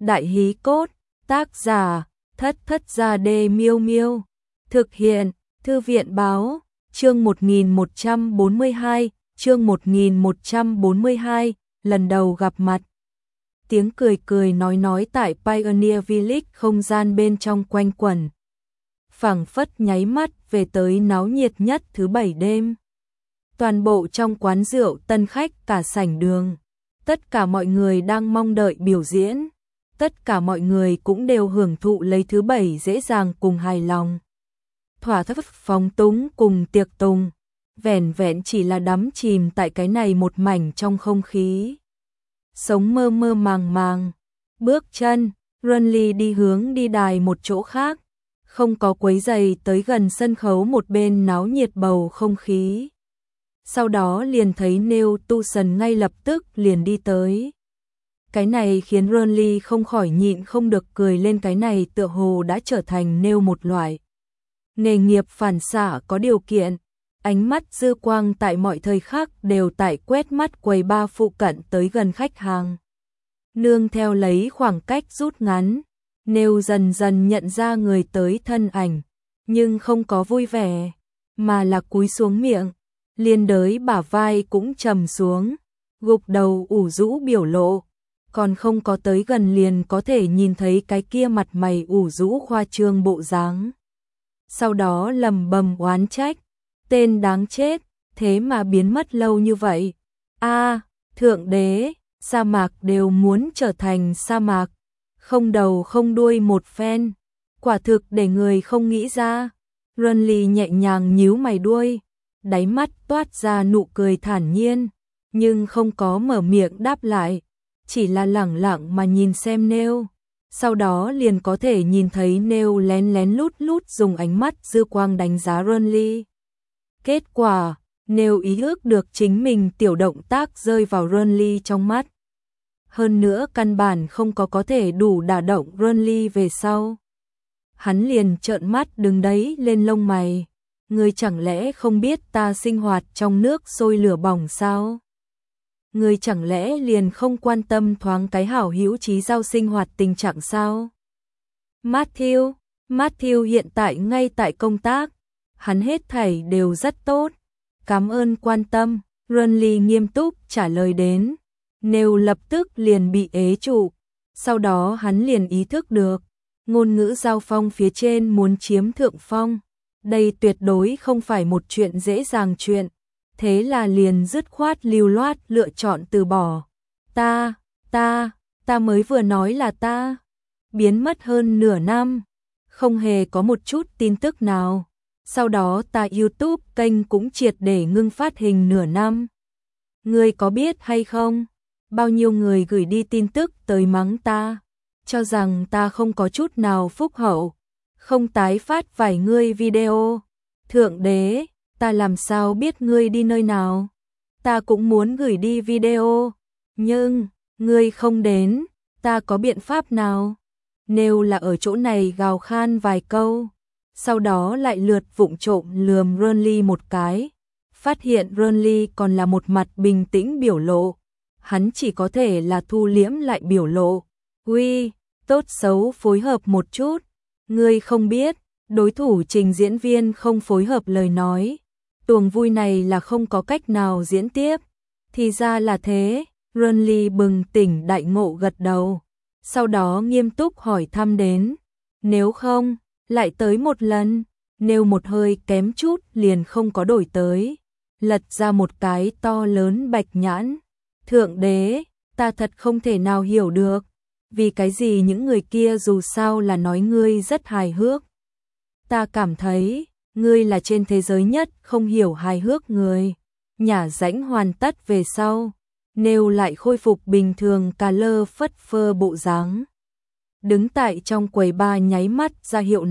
Đại hí cốt, tác giả, Thất Thất Gia Đê Miêu Miêu. Thực hiện, Thư viện báo, chương 1142, chương 1142, lần đầu gặp mặt. Tiếng cười cười nói tại Pioneer Village không gian bên trong quanh quẩn. Phảng phất nháy mắt về tới náo nhiệt nhất thứ 7 đêm. Toàn bộ trong quán rượu tân khách cả sảnh đường. Tất cả mọi người đang mong đợi biểu diễn. Tất cả mọi người cũng đều hưởng thụ lấy thứ 7 dễ dàng cùng hài lòng. Thỏa thức phóng túng cùng tiệc tùng. Vẻn vẹn chỉ là đắm chìm tại cái này một mảnh trong không khí. Sống mơ mơ màng màng. Bước chân, Runly đi hướng đi đài một chỗ khác. Không có quấy giày tới gần sân khấu một bên náo nhiệt bầu không khí. Sau đó liền thấy Neil Tucson ngay lập tức liền đi tới. Cái này khiến Runly không khỏi nhịn không được cười lên, cái này tựa hồ đã trở thành Neil một loại nghề nghiệp phản xạ có điều kiện. Ánh mắt dư quang tại mọi thời khắc đều tại quét mắt quầy bar phụ cận tới gần khách hàng. Nương theo lấy khoảng cách rút ngắn, Neil dần dần nhận ra người tới thân ảnh, nhưng không có vui vẻ, mà là cúi xuống miệng, liên đới bả vai cũng trầm xuống, gục đầu ủ rũ biểu lộ, còn không có tới gần liền có thể nhìn thấy cái kia mặt mày ủ rũ khoa trương bộ dáng. Sau đó lầm bầm oán trách, tên đáng chết, thế mà biến mất lâu như vậy. Thượng đế, sa mạc đều muốn trở thành sa mạc, không đầu không đuôi một phen, quả thực để người không nghĩ ra. Runly nhẹ nhàng nhíu mày đuôi, đáy mắt toát ra nụ cười thản nhiên, nhưng không có mở miệng đáp lại, chỉ là lẳng lặng mà nhìn xem Neil. Sau đó liền có thể nhìn thấy Neil lén lén lút lút dùng ánh mắt dư quang đánh giá Runly. Kết quả, Neil ý ước được chính mình tiểu động tác rơi vào Runly trong mắt. Hơn nữa căn bản không có thể đủ đả động Runly về sau. Hắn liền trợn mắt đứng đấy lên lông mày. Ngươi chẳng lẽ không biết ta sinh hoạt trong nước sôi lửa bỏng sao? Ngươi chẳng lẽ liền không quan tâm thoáng cái hảo hữu chí giao sinh hoạt tình trạng sao? Matthew hiện tại ngay tại công tác. Hắn hết thảy đều rất tốt. Cảm ơn quan tâm, Runly nghiêm túc trả lời đến. Neil lập tức liền bị ế trụ. Sau đó hắn liền ý thức được, ngôn ngữ giao phong phía trên muốn chiếm thượng phong. Đây tuyệt đối không phải một chuyện dễ dàng chuyện. Thế là liền dứt khoát lưu loát lựa chọn từ bỏ. Ta mới vừa nói là ta. Biến mất hơn nửa năm. Không hề có một chút tin tức nào. Sau đó ta YouTube kênh cũng triệt để ngưng phát hình nửa năm. Ngươi có biết hay không? Bao nhiêu người gửi đi tin tức tới mắng ta, cho rằng ta không có chút nào phúc hậu, không tái phát vài ngươi video. Thượng đế, ta làm sao biết ngươi đi nơi nào? Ta cũng muốn gửi đi video, nhưng ngươi không đến, ta có biện pháp nào? Nếu là ở chỗ này gào khan vài câu, sau đó lại lượt vụng trộm lườm Runly một cái, phát hiện Runly còn là một mặt bình tĩnh biểu lộ. Hắn chỉ có thể là thu liễm lại biểu lộ. Uy, tốt xấu phối hợp một chút. Ngươi không biết, đối thủ trình diễn viên không phối hợp lời nói. Tuồng vui này là không có cách nào diễn tiếp. Thì ra là thế, Runly bừng tỉnh đại ngộ gật đầu. Sau đó nghiêm túc hỏi thăm đến. Nếu không, lại tới một lần. Nếu một hơi kém chút liền không có đổi tới. Lật ra một cái to lớn bạch nhãn. Thượng đế, ta thật không thể nào hiểu được, vì cái gì những người kia dù sao là nói ngươi rất hài hước. Ta cảm thấy, ngươi là trên thế giới nhất không hiểu hài hước người. Nhả rãnh hoàn tất về sau, Neil lại khôi phục bình thường cà lơ phất phơ bộ dáng. Đứng tại trong quầy bar nháy mắt ra hiệu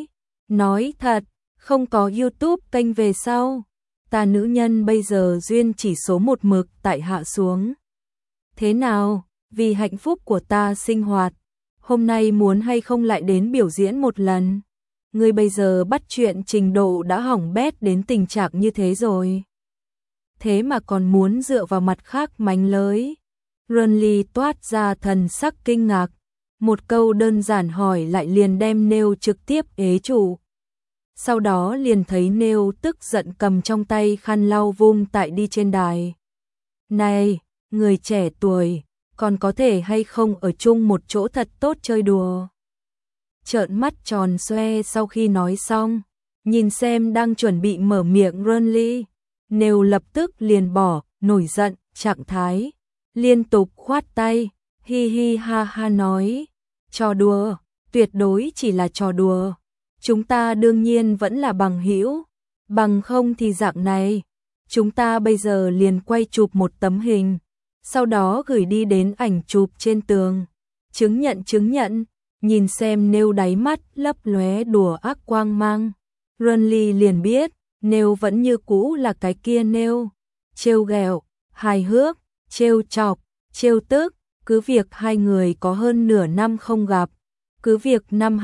nói thật, không có YouTube kênh về sau. Ta nữ nhân bây giờ duyên chỉ số một mực tại hạ xuống. Thế nào, vì hạnh phúc của ta sinh hoạt, hôm nay muốn hay không lại đến biểu diễn một lần? Ngươi bây giờ bắt chuyện trình độ đã hỏng bét đến tình trạng như thế rồi. Thế mà còn muốn dựa vào mặt khác mánh lới. Runly toát ra thần sắc kinh ngạc. Một câu đơn giản hỏi lại liền đem Neil trực tiếp ế chủ. Sau đó liền thấy Neil tức giận cầm trong tay khăn lau vung tại đi trên đài. Này, người trẻ tuổi, còn có thể hay không ở chung một chỗ thật tốt chơi đùa. Trợn mắt tròn xoe sau khi nói xong, nhìn xem đang chuẩn bị mở miệng Renly, Neil lập tức liền bỏ, nổi giận, trạng thái, liên tục khoát tay, hi hi ha ha nói, trò đùa, tuyệt đối chỉ là trò đùa, chúng ta đương nhiên vẫn là bằng hữu, bằng không thì dạng này, chúng ta bây giờ liền quay chụp một tấm hình, sau đó gửi đi đến ảnh chụp trên tường, chứng nhận, nhìn xem Neil đáy mắt lấp lóe đùa ác quang mang, Renly liền biết, Neil vẫn như cũ là cái kia Neil, trêu ghẹo, hài hước, trêu chọc, trêu tức, cứ việc hai người có hơn nửa năm không gặp, cứ việc năm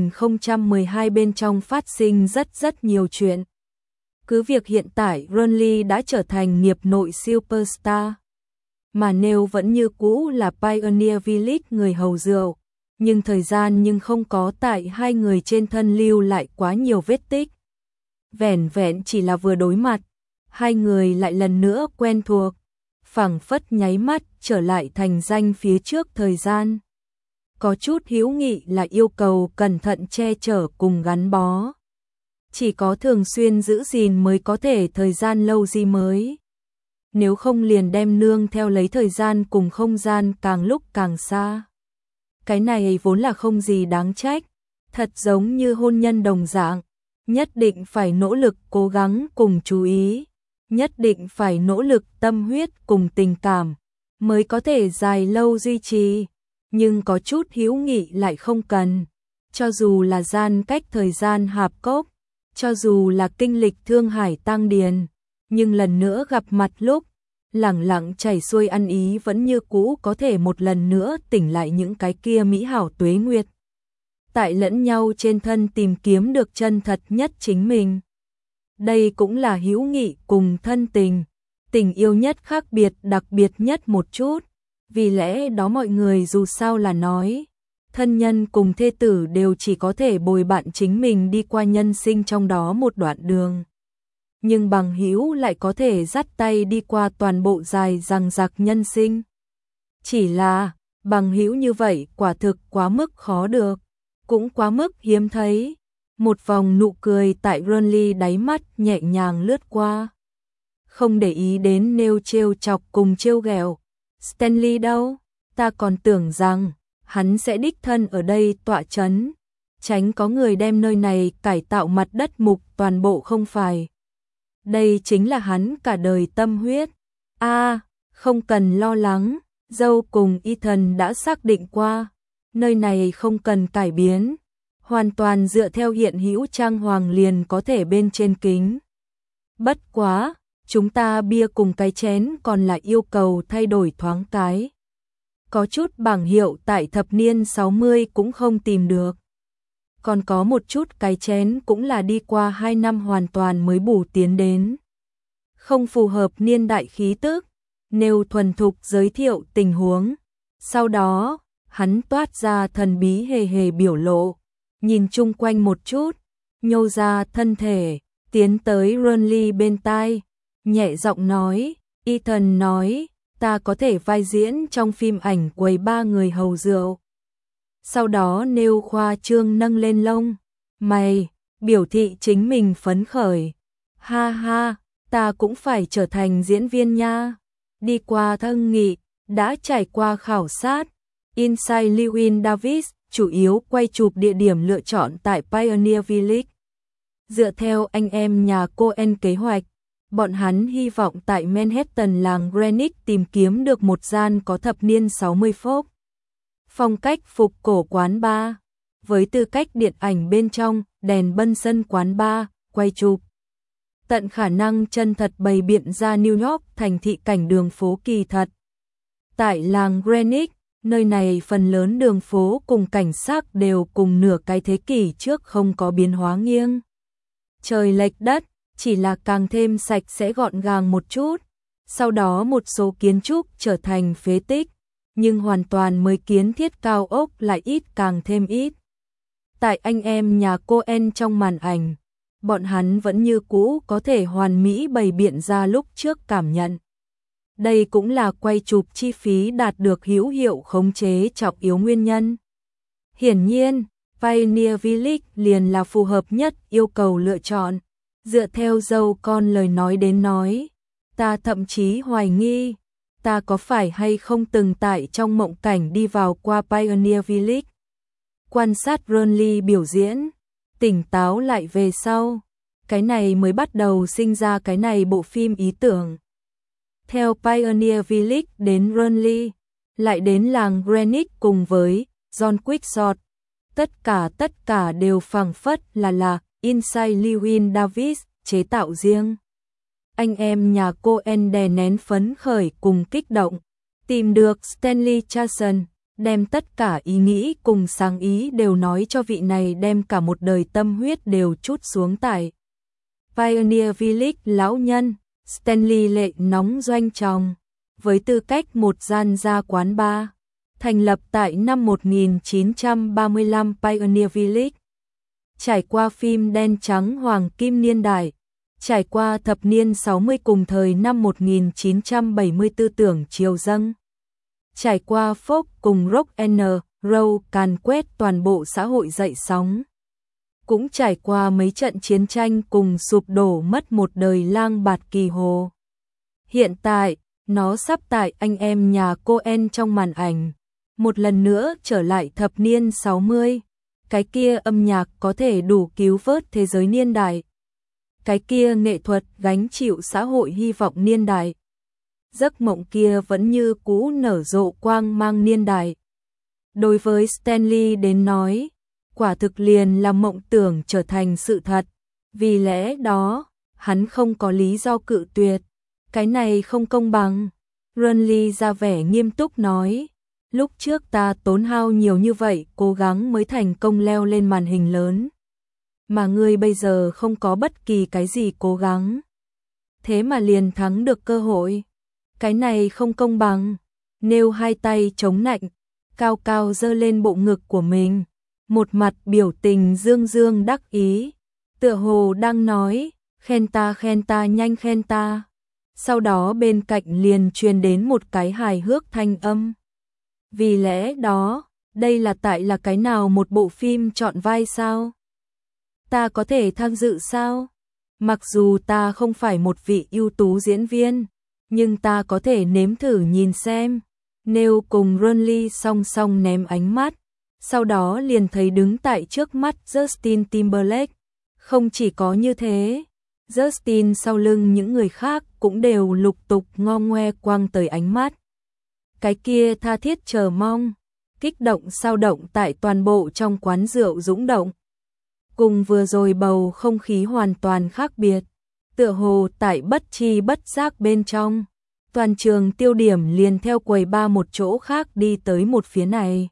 2012 bên trong phát sinh rất nhiều chuyện. Cứ việc hiện tại Renly đã trở thành nghiệp nội superstar, mà Neil vẫn như cũ là Pioneer Village người hầu rượu, nhưng thời gian nhưng không có tại hai người trên thân lưu lại quá nhiều vết tích. Vẻn vẹn chỉ là vừa đối mặt, hai người lại lần nữa quen thuộc, phảng phất nháy mắt trở lại thành danh phía trước thời gian. Có chút hữu nghị là yêu cầu cẩn thận che chở cùng gắn bó. Chỉ có thường xuyên giữ gìn mới có thể thời gian lâu gì mới. Nếu không liền đem nương theo lấy thời gian cùng không gian càng lúc càng xa. Cái này vốn là không gì đáng trách, thật giống như hôn nhân đồng dạng, nhất định phải nỗ lực cố gắng cùng chú ý, nhất định phải nỗ lực tâm huyết cùng tình cảm, mới có thể dài lâu duy trì, nhưng có chút hữu nghị lại không cần, cho dù là gian cách thời gian hạp cốc, cho dù là kinh lịch thương hải tang điền, nhưng lần nữa gặp mặt lúc, lẳng lặng chảy xuôi ăn ý vẫn như cũ có thể một lần nữa tỉnh lại những cái kia mỹ hảo tuế nguyệt. Tại lẫn nhau trên thân tìm kiếm được chân thật nhất chính mình. Đây cũng là hữu nghị cùng thân tình, tình yêu nhất khác biệt đặc biệt nhất một chút, vì lẽ đó mọi người dù sao là nói, thân nhân cùng thê tử đều chỉ có thể bồi bạn chính mình đi qua nhân sinh trong đó một đoạn đường. Nhưng bằng hữu lại có thể dắt tay đi qua toàn bộ dài dằng dặc nhân sinh. Chỉ là, bằng hữu như vậy quả thực quá mức khó được, cũng quá mức hiếm thấy. Một vòng nụ cười tại Renly đáy mắt nhẹ nhàng lướt qua. Không để ý đến Neil trêu chọc cùng trêu ghẹo. Stanley đâu? Ta còn tưởng rằng hắn sẽ đích thân ở đây tọa chấn, tránh có người đem nơi này cải tạo mặt đất mục toàn bộ không phải. Đây chính là hắn cả đời tâm huyết. Không cần lo lắng, dâu cùng Ethan đã xác định qua, nơi này không cần cải biến, hoàn toàn dựa theo hiện hữu trang hoàng liền có thể bên trên kính. Bất quá, chúng ta bia cùng cái chén còn là yêu cầu thay đổi thoáng cái. Có chút bảng hiệu tại thập niên 60 cũng không tìm được. Còn có một chút cái chén cũng là đi qua 2 năm hoàn toàn mới bù tiến đến. Không phù hợp niên đại khí tức, Neil thuần thục giới thiệu tình huống. Sau đó, hắn toát ra thần bí hề biểu lộ, nhìn chung quanh một chút, nhô ra thân thể, tiến tới Renly bên tai, nhẹ giọng nói, Ethan nói, ta có thể vai diễn trong phim ảnh quầy ba người hầu rượu. Sau đó Neil khoa trương nâng lên lông mày, biểu thị chính mình phấn khởi. Ha ha, ta cũng phải trở thành diễn viên nha. Đi qua thân nghị, đã trải qua khảo sát. Inside Llewyn Davis chủ yếu quay chụp địa điểm lựa chọn tại Pioneer Village. Dựa theo anh em nhà Coen kế hoạch, bọn hắn hy vọng tại Manhattan làng Greenwich tìm kiếm được một gian có thập niên 60 phốc. Phong cách phục cổ quán bar, với tư cách điện ảnh bên trong, đèn bân sân quán bar, quay chụp. Tận khả năng chân thật bày biện ra New York thành thị cảnh đường phố kỳ thật. Tại làng Greenwich, nơi này phần lớn đường phố cùng cảnh sắc đều cùng nửa cái thế kỷ trước không có biến hóa nghiêng. Trời lệch đất, chỉ là càng thêm sạch sẽ gọn gàng một chút. Sau đó một số kiến trúc trở thành phế tích, nhưng hoàn toàn mới kiến thiết cao ốc lại ít càng thêm ít. Tại anh em nhà Coen trong màn ảnh, bọn hắn vẫn như cũ có thể hoàn mỹ bày biện ra lúc trước cảm nhận. Đây cũng là quay chụp chi phí đạt được hữu hiệu khống chế trọng yếu nguyên nhân. Hiển nhiên, Pioneer Village liền là phù hợp nhất yêu cầu lựa chọn. Dựa theo dâu con lời nói đến nói, ta thậm chí hoài nghi, ta có phải hay không từng tại trong mộng cảnh đi vào qua Pioneer Village. Quan sát Burnley biểu diễn, tỉnh táo lại về sau, cái này mới bắt đầu sinh ra cái này bộ phim ý tưởng. Theo Pioneer Village đến Burnley, lại đến làng Greenwich cùng với John Quixote, tất cả đều phảng phất là Inside Llewyn Davis chế tạo riêng. Anh em nhà Coen đè nén phấn khởi cùng kích động, tìm được Stanley Charson, đem tất cả ý nghĩ cùng sáng ý đều nói cho vị này đem cả một đời tâm huyết đều chút xuống tại Pioneer Village lão nhân. Stanley lệ nóng doanh tròng, với tư cách một gian gia quán bar, thành lập tại năm 1935 Pioneer Village. Trải qua phim đen trắng hoàng kim niên đại, trải qua thập niên 60 cùng thời năm 1974 tưởng chiều dâng, trải qua folk cùng rock and roll càn quét toàn bộ xã hội dậy sóng, cũng trải qua mấy trận chiến tranh cùng sụp đổ mất một đời lang bạt kỳ hồ. Hiện tại, nó sắp tại anh em nhà Coen trong màn ảnh, một lần nữa trở lại thập niên 60, cái kia âm nhạc có thể đủ cứu vớt thế giới niên đại. Cái kia nghệ thuật gánh chịu xã hội hy vọng niên đại. Giấc mộng kia vẫn như cũ nở rộ quang mang niên đại. Đối với Stanley đến nói, quả thực liền là mộng tưởng trở thành sự thật, vì lẽ đó, hắn không có lý do cự tuyệt. Cái này không công bằng. Burnley ra vẻ nghiêm túc nói, lúc trước ta tốn hao nhiều như vậy cố gắng mới thành công leo lên màn hình lớn. Mà ngươi bây giờ không có bất kỳ cái gì cố gắng. Thế mà liền thắng được cơ hội. Cái này không công bằng. Nêu hai tay chống nạnh, cao cao giơ lên bộ ngực của mình. Một mặt biểu tình dương dương đắc ý. Tựa hồ đang nói, khen ta nhanh khen ta. Sau đó bên cạnh liền truyền đến một cái hài hước thanh âm. Vì lẽ đó, đây là tại là cái nào một bộ phim chọn vai sao? Ta có thể tham dự sao? Mặc dù ta không phải một vị ưu tú diễn viên, nhưng ta có thể nếm thử nhìn xem. Nêu cùng Burnley song song ném ánh mắt, sau đó liền thấy đứng tại trước mắt Justin Timberlake. Không chỉ có như thế, Justin sau lưng những người khác cũng đều lục tục ngo ngoe quăng tới ánh mắt. Cái kia tha thiết chờ mong, kích động sao động tại toàn bộ trong quán rượu dũng động. Cùng vừa rồi bầu không khí hoàn toàn khác biệt, tựa hồ tại bất chi bất giác bên trong. Toàn trường tiêu điểm liền theo quầy bar một chỗ khác đi tới một phía này.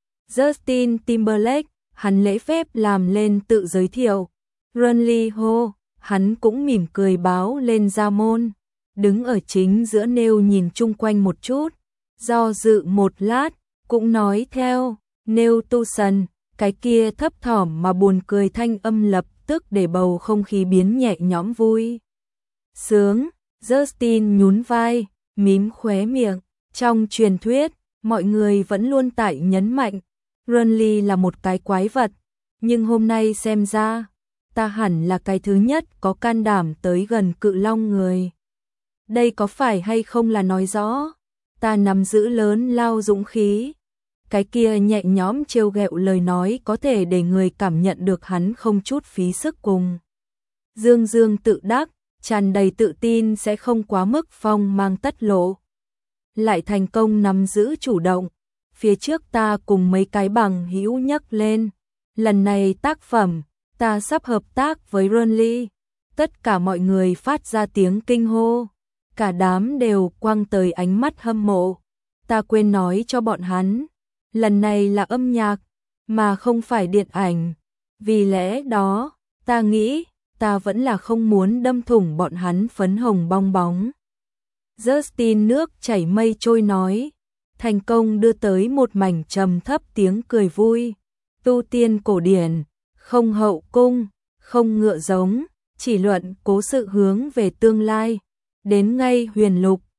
Justin Timberlake, hắn lễ phép làm lên tự giới thiệu. Burnley hô, hắn cũng mỉm cười báo lên ra môn. Đứng ở chính giữa nêu nhìn chung quanh một chút. Do dự một lát, cũng nói theo. Nêu Tucson, cái kia thấp thỏm mà buồn cười thanh âm lập tức để bầu không khí biến nhẹ nhõm vui sướng. Justin nhún vai, mím khóe miệng. Trong truyền thuyết, mọi người vẫn luôn tại nhấn mạnh Burnley là một cái quái vật, nhưng hôm nay xem ra, ta hẳn là cái thứ nhất có can đảm tới gần cự long người. Đây có phải hay không là nói rõ, ta nắm giữ lớn lao dũng khí. Cái kia nhẹ nhõm trêu ghẹo lời nói có thể để người cảm nhận được hắn không chút phí sức cùng. Dương dương tự đắc, tràn đầy tự tin sẽ không quá mức phong mang tất lộ. Lại thành công nắm giữ chủ động. Phía trước ta cùng mấy cái bằng hữu nhấc lên. Lần này tác phẩm, ta sắp hợp tác với Burnley. Tất cả mọi người phát ra tiếng kinh hô. Cả đám đều quăng tới ánh mắt hâm mộ. Ta quên nói cho bọn hắn. Lần này là âm nhạc, mà không phải điện ảnh. Vì lẽ đó, ta nghĩ, ta vẫn là không muốn đâm thủng bọn hắn phấn hồng bong bóng. Justin nước chảy mây trôi nói, thành công đưa tới một mảnh trầm thấp tiếng cười vui. Tu tiên cổ điển, không hậu cung, không ngựa giống, chỉ luận cố sự hướng về tương lai. Đến ngay huyền lục,